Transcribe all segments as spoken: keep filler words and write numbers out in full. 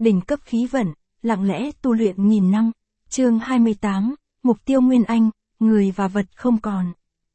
đỉnh cấp khí vận, lặng lẽ tu luyện nghìn năm. Chương hai mươi tám, Mục tiêu Nguyên Anh, người và vật không còn.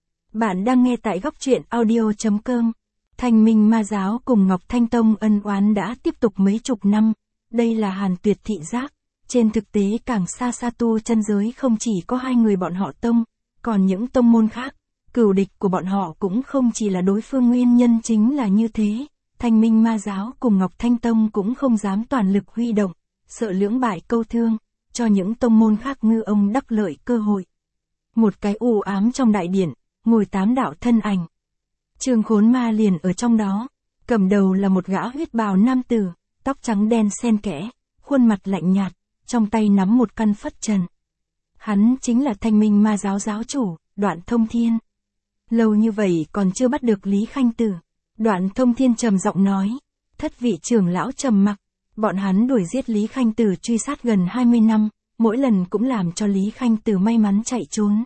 Bạn đang nghe tại góc truyện audio chấm com. Thanh Minh Ma Giáo cùng Ngọc Thanh Tông ân oán đã tiếp tục mấy chục năm, đây là Hàn Tuyệt thị giác. Trên thực tế càng xa xa tu chân giới không chỉ có hai người bọn họ tông, còn những tông môn khác, cừu địch của bọn họ cũng không chỉ là đối phương, nguyên nhân chính là như thế. Thanh Minh Ma Giáo cùng Ngọc Thanh Tông cũng không dám toàn lực huy động, sợ lưỡng bại câu thương, cho những tông môn khác ngư ông đắc lợi cơ hội. Một cái u ám trong đại điện, ngồi tám đạo thân ảnh. Trương Khốn Ma liền ở trong đó, cầm đầu là một gã huyết bào nam tử, tóc trắng đen xen kẽ, khuôn mặt lạnh nhạt, trong tay nắm một căn phất trần. Hắn chính là Thanh Minh Ma Giáo giáo chủ, Đoạn Thông Thiên. Lâu như vậy còn chưa bắt được Lý Khanh Tử. Đoạn Thông Thiên trầm giọng nói, thất vị trưởng lão trầm mặc, bọn hắn đuổi giết Lý Khanh Tử truy sát gần hai mươi năm, mỗi lần cũng làm cho Lý Khanh Tử may mắn chạy trốn.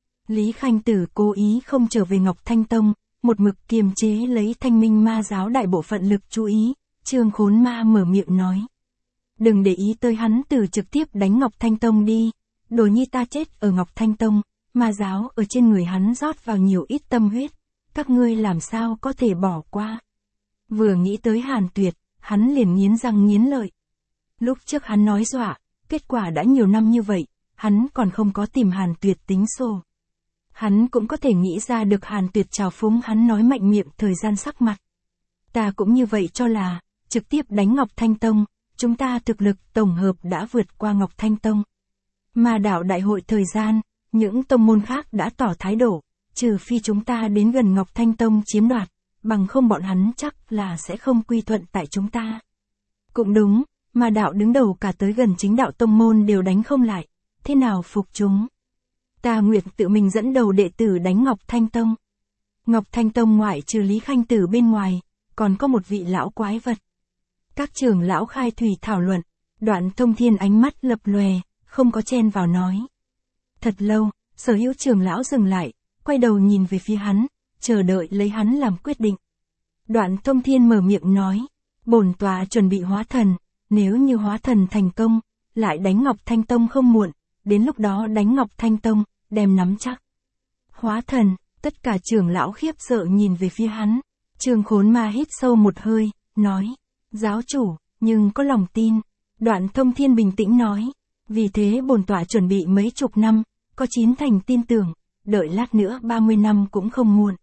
Lý Khanh Tử cố ý không trở về Ngọc Thanh Tông, một mực kiềm chế lấy Thanh Minh Ma Giáo đại bộ phận lực chú ý. Trương Khốn Ma mở miệng nói, đừng để ý tới hắn, từ trực tiếp đánh Ngọc Thanh Tông đi. Đồ nhi ta chết ở Ngọc Thanh Tông, Ma Giáo ở trên người hắn rót vào nhiều ít tâm huyết, các ngươi làm sao có thể bỏ qua. Vừa nghĩ tới Hàn Tuyệt, hắn liền nghiến răng nghiến lợi. Lúc trước hắn nói dọa, kết quả đã nhiều năm như vậy, hắn còn không có tìm Hàn Tuyệt tính sổ. Hắn cũng có thể nghĩ ra được Hàn Tuyệt trào phúng hắn nói mạnh miệng thời gian sắc mặt. Ta cũng như vậy cho là, trực tiếp đánh Ngọc Thanh Tông, chúng ta thực lực tổng hợp đã vượt qua Ngọc Thanh Tông. Mà đạo đại hội thời gian, những tông môn khác đã tỏ thái độ, trừ phi chúng ta đến gần Ngọc Thanh Tông chiếm đoạt, bằng không bọn hắn chắc là sẽ không quy thuận tại chúng ta. Cũng đúng, mà đạo đứng đầu cả tới gần chính đạo tông môn đều đánh không lại, thế nào phục chúng? Ta nguyện tự mình dẫn đầu đệ tử đánh Ngọc Thanh Tông. Ngọc Thanh Tông ngoại trừ Lý Khanh Tử bên ngoài, còn có một vị lão quái vật. Các trưởng lão khai thủy thảo luận, Đoạn Thông Thiên ánh mắt lập lòe, không có chen vào nói. Thật lâu, sở hữu trưởng lão dừng lại, quay đầu nhìn về phía hắn, chờ đợi lấy hắn làm quyết định. Đoạn Thông Thiên mở miệng nói, bổn tọa chuẩn bị hóa thần, nếu như hóa thần thành công, lại đánh Ngọc Thanh Tông không muộn, đến lúc đó đánh Ngọc Thanh Tông, đem nắm chắc. Hóa thần, tất cả trưởng lão khiếp sợ nhìn về phía hắn. Trương Khốn Ma hít sâu một hơi, nói, giáo chủ, nhưng có lòng tin. Đoạn Thông Thiên bình tĩnh nói, vì thế bổn tọa chuẩn bị mấy chục năm, có chín thành tin tưởng, đợi lát nữa ba mươi năm cũng không muộn.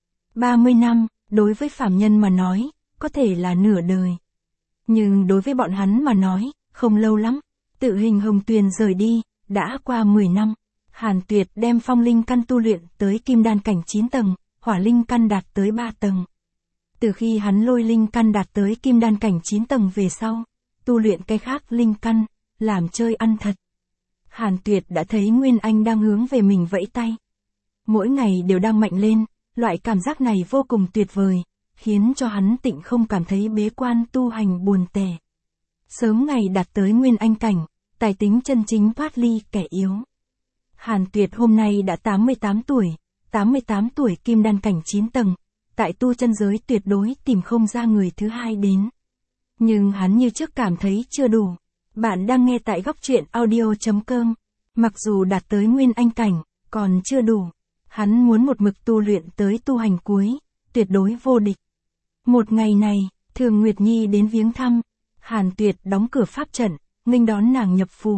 ba mươi năm, đối với phàm nhân mà nói, có thể là nửa đời. Nhưng đối với bọn hắn mà nói, không lâu lắm. Tự hình hồng tuyền rời đi, đã qua mười năm. Hàn Tuyệt đem phong linh căn tu luyện tới kim đan cảnh chín tầng, hỏa linh căn đạt tới ba tầng. Từ khi hắn lôi linh căn đạt tới kim đan cảnh chín tầng về sau, tu luyện cái khác linh căn, làm chơi ăn thật. Hàn Tuyệt đã thấy Nguyên Anh đang hướng về mình vẫy tay. Mỗi ngày đều đang mạnh lên, loại cảm giác này vô cùng tuyệt vời, khiến cho hắn tịnh không cảm thấy bế quan tu hành buồn tẻ. Sớm ngày đạt tới Nguyên Anh cảnh, tài tính chân chính thoát ly kẻ yếu. Hàn Tuyệt hôm nay đã tám mươi tám tuổi, tám mươi tám tuổi kim đan cảnh chín tầng, tại tu chân giới tuyệt đối tìm không ra người thứ hai đến. Nhưng hắn như trước cảm thấy chưa đủ. Bạn đang nghe tại góc truyện audio chấm com. Mặc dù đạt tới Nguyên Anh cảnh, còn chưa đủ. Hắn muốn một mực tu luyện tới tu hành cuối, tuyệt đối vô địch. Một ngày này, Thường Nguyệt Nhi đến viếng thăm. Hàn Tuyệt đóng cửa pháp trận, nghênh đón nàng nhập phủ.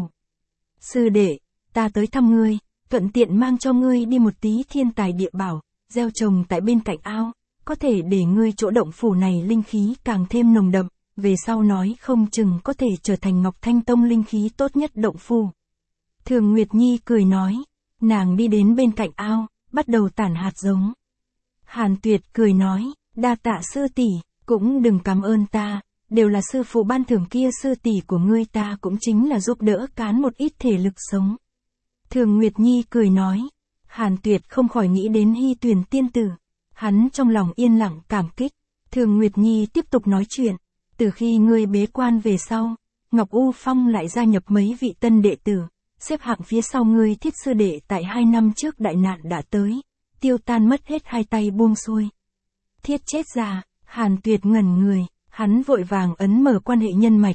Sư đệ, ta tới thăm ngươi, thuận tiện mang cho ngươi đi một tí thiên tài địa bảo, gieo trồng tại bên cạnh ao, có thể để ngươi chỗ động phủ này linh khí càng thêm nồng đậm, về sau nói không chừng có thể trở thành Ngọc Thanh Tông linh khí tốt nhất động phủ. Thường Nguyệt Nhi cười nói, nàng đi đến bên cạnh ao, bắt đầu tản hạt giống. Hàn Tuyệt cười nói, đa tạ sư tỷ, cũng đừng cảm ơn ta. Đều là sư phụ ban thưởng kia, sư tỷ của ngươi ta cũng chính là giúp đỡ cán một ít thể lực sống. Thường Nguyệt Nhi cười nói, Hàn Tuyệt không khỏi nghĩ đến Hy Tuyền tiên tử. Hắn trong lòng yên lặng cảm kích. Thường Nguyệt Nhi tiếp tục nói chuyện, từ khi ngươi bế quan về sau, Ngọc U Phong lại gia nhập mấy vị tân đệ tử, xếp hạng phía sau ngươi Thiết sư đệ tại hai năm trước đại nạn đã tới, tiêu tan mất hết hai tay buông xuôi. Thiết chết già, Hàn Tuyệt ngẩn người. Hắn vội vàng ấn mở quan hệ nhân mạch,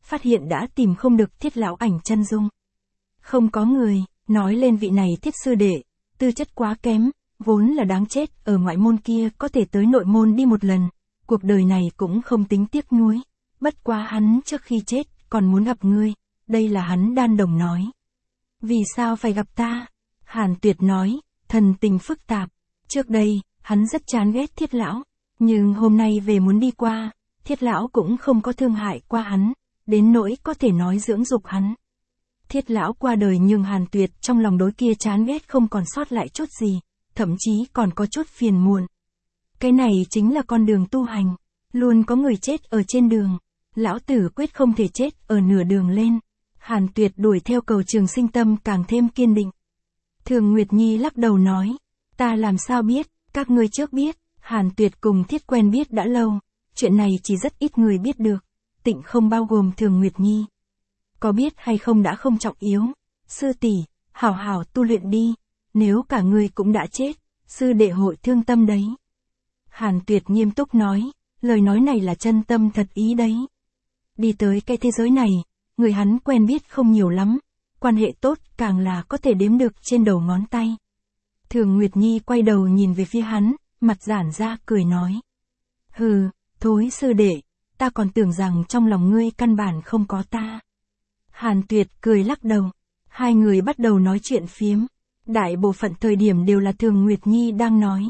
phát hiện đã tìm không được Thiết lão ảnh chân dung. Không có người, nói lên vị này Thiết sư đệ, tư chất quá kém, vốn là đáng chết, ở ngoại môn kia có thể tới nội môn đi một lần, cuộc đời này cũng không tính tiếc nuối, bất quá hắn trước khi chết, còn muốn gặp ngươi, đây là hắn đan đồng nói. Vì sao phải gặp ta? Hàn Tuyệt nói, thần tình phức tạp, trước đây, hắn rất chán ghét Thiết lão, nhưng hôm nay về muốn đi qua, Thiết lão cũng không có thương hại qua hắn, đến nỗi có thể nói dưỡng dục hắn. Thiết lão qua đời nhưng Hàn Tuyệt trong lòng đối kia chán ghét không còn sót lại chút gì, thậm chí còn có chút phiền muộn. Cái này chính là con đường tu hành, luôn có người chết ở trên đường, lão tử quyết không thể chết ở nửa đường lên. Hàn Tuyệt đuổi theo cầu trường sinh tâm càng thêm kiên định. Thường Nguyệt Nhi lắc đầu nói, ta làm sao biết, các ngươi trước biết, Hàn Tuyệt cùng Thiết quen biết đã lâu, chuyện này chỉ rất ít người biết được, tịnh không bao gồm Thường Nguyệt Nhi. Có biết hay không đã không trọng yếu, sư tỷ, hảo hảo tu luyện đi, nếu cả ngươi cũng đã chết, sư đệ hội thương tâm đấy. Hàn Tuyệt nghiêm túc nói, lời nói này là chân tâm thật ý đấy. Đi tới cái thế giới này, người hắn quen biết không nhiều lắm, quan hệ tốt càng là có thể đếm được trên đầu ngón tay. Thường Nguyệt Nhi quay đầu nhìn về phía hắn, mặt giãn ra cười nói. Hừ, thối sư đệ, ta còn tưởng rằng trong lòng ngươi căn bản không có ta. Hàn Tuyệt cười lắc đầu, hai người bắt đầu nói chuyện phiếm, đại bộ phận thời điểm đều là Thường Nguyệt Nhi đang nói.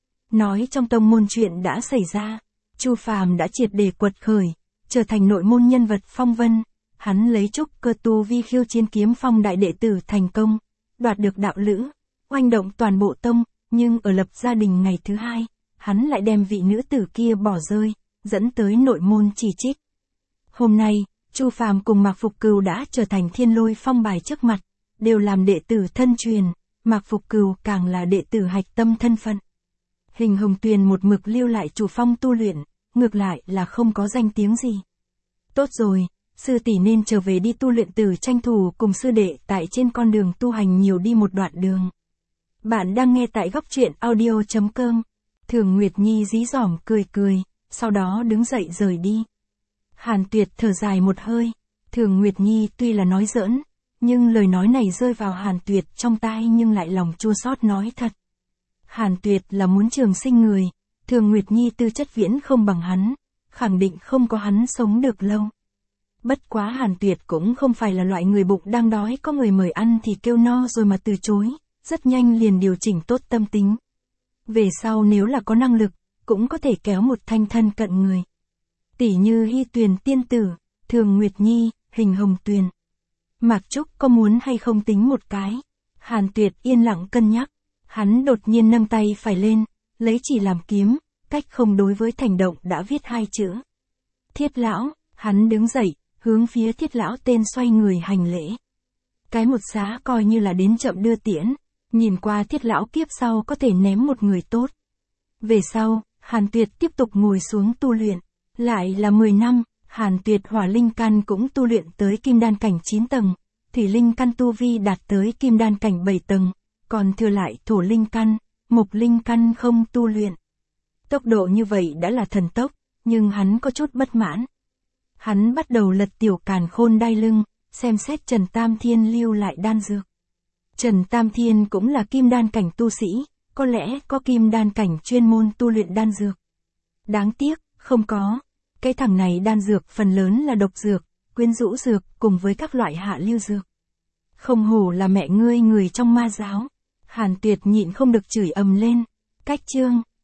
Nói trong tông môn chuyện đã xảy ra, Chu Phàm đã triệt để quật khởi, trở thành nội môn nhân vật phong vân, hắn lấy trúc cơ tu vi khiêu chiến Kiếm Phong đại đệ tử thành công, đoạt được đạo lữ, oanh động toàn bộ tông, nhưng ở lập gia đình ngày thứ hai, hắn lại đem vị nữ tử kia bỏ rơi, dẫn tới nội môn chỉ trích. Hôm nay, Chu Phàm cùng Mạc Phục Cừu đã trở thành Thiên Lôi Phong bài trước mặt, đều làm đệ tử thân truyền, Mạc Phục Cừu càng là đệ tử hạch tâm thân phận. Hình Hồng Tuyền một mực lưu lại chủ phong tu luyện, ngược lại là không có danh tiếng gì. Tốt rồi, sư tỷ nên trở về đi tu luyện, tử tranh thủ cùng sư đệ tại trên con đường tu hành nhiều đi một đoạn đường. Bạn đang nghe tại góc truyện audio chấm com. Thường Nguyệt Nhi dí dỏm cười cười, sau đó đứng dậy rời đi. Hàn Tuyệt thở dài một hơi, Thường Nguyệt Nhi tuy là nói giỡn, nhưng lời nói này rơi vào Hàn Tuyệt trong tai nhưng lại lòng chua xót nói thật. Hàn Tuyệt là muốn trường sinh người, Thường Nguyệt Nhi tư chất viễn không bằng hắn, khẳng định không có hắn sống được lâu. Bất quá Hàn Tuyệt cũng không phải là loại người bụng đang đói có người mời ăn thì kêu no rồi mà từ chối, rất nhanh liền điều chỉnh tốt tâm tính. Về sau nếu là có năng lực, cũng có thể kéo một thanh thân cận người. Tỷ như Hy Tuyền tiên tử, Thường Nguyệt Nhi, Hình Hồng Tuyền. Mạc Trúc có muốn hay không tính một cái? Hàn Tuyệt yên lặng cân nhắc, hắn đột nhiên nâng tay phải lên, lấy chỉ làm kiếm, cách không đối với thành động đã viết hai chữ. Thiết lão, hắn đứng dậy, hướng phía Thiết lão tên xoay người hành lễ. Cái một xá coi như là đến chậm đưa tiễn, nhìn qua Thiết lão kiếp sau có thể ném một người tốt. Về sau, Hàn Tuyệt tiếp tục ngồi xuống tu luyện, lại là mười năm, Hàn Tuyệt hỏa linh căn cũng tu luyện tới kim đan cảnh chín tầng, thủy linh căn tu vi đạt tới kim đan cảnh bảy tầng, còn thừa lại thổ linh căn, mộc linh căn không tu luyện. Tốc độ như vậy đã là thần tốc, nhưng hắn có chút bất mãn. Hắn bắt đầu lật tiểu càn khôn đai lưng, xem xét Trần Tam Thiên lưu lại đan dược. Trần Tam Thiên cũng là kim đan cảnh tu sĩ, có lẽ có kim đan cảnh chuyên môn tu luyện đan dược. Đáng tiếc, không có. Cái thằng này đan dược phần lớn là độc dược, quyến rũ dược cùng với các loại hạ lưu dược. Không hổ là mẹ ngươi người trong ma giáo. Hàn Tuyệt nhịn không được chửi ầm lên. Cách chương,